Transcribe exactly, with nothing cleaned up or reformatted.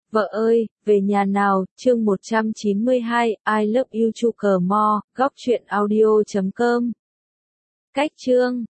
Vợ ơi, về nhà nào, chương một trăm chín mươi hai, I love you Chu Cờ Mo, góc truyện audio chấm com. Cách chương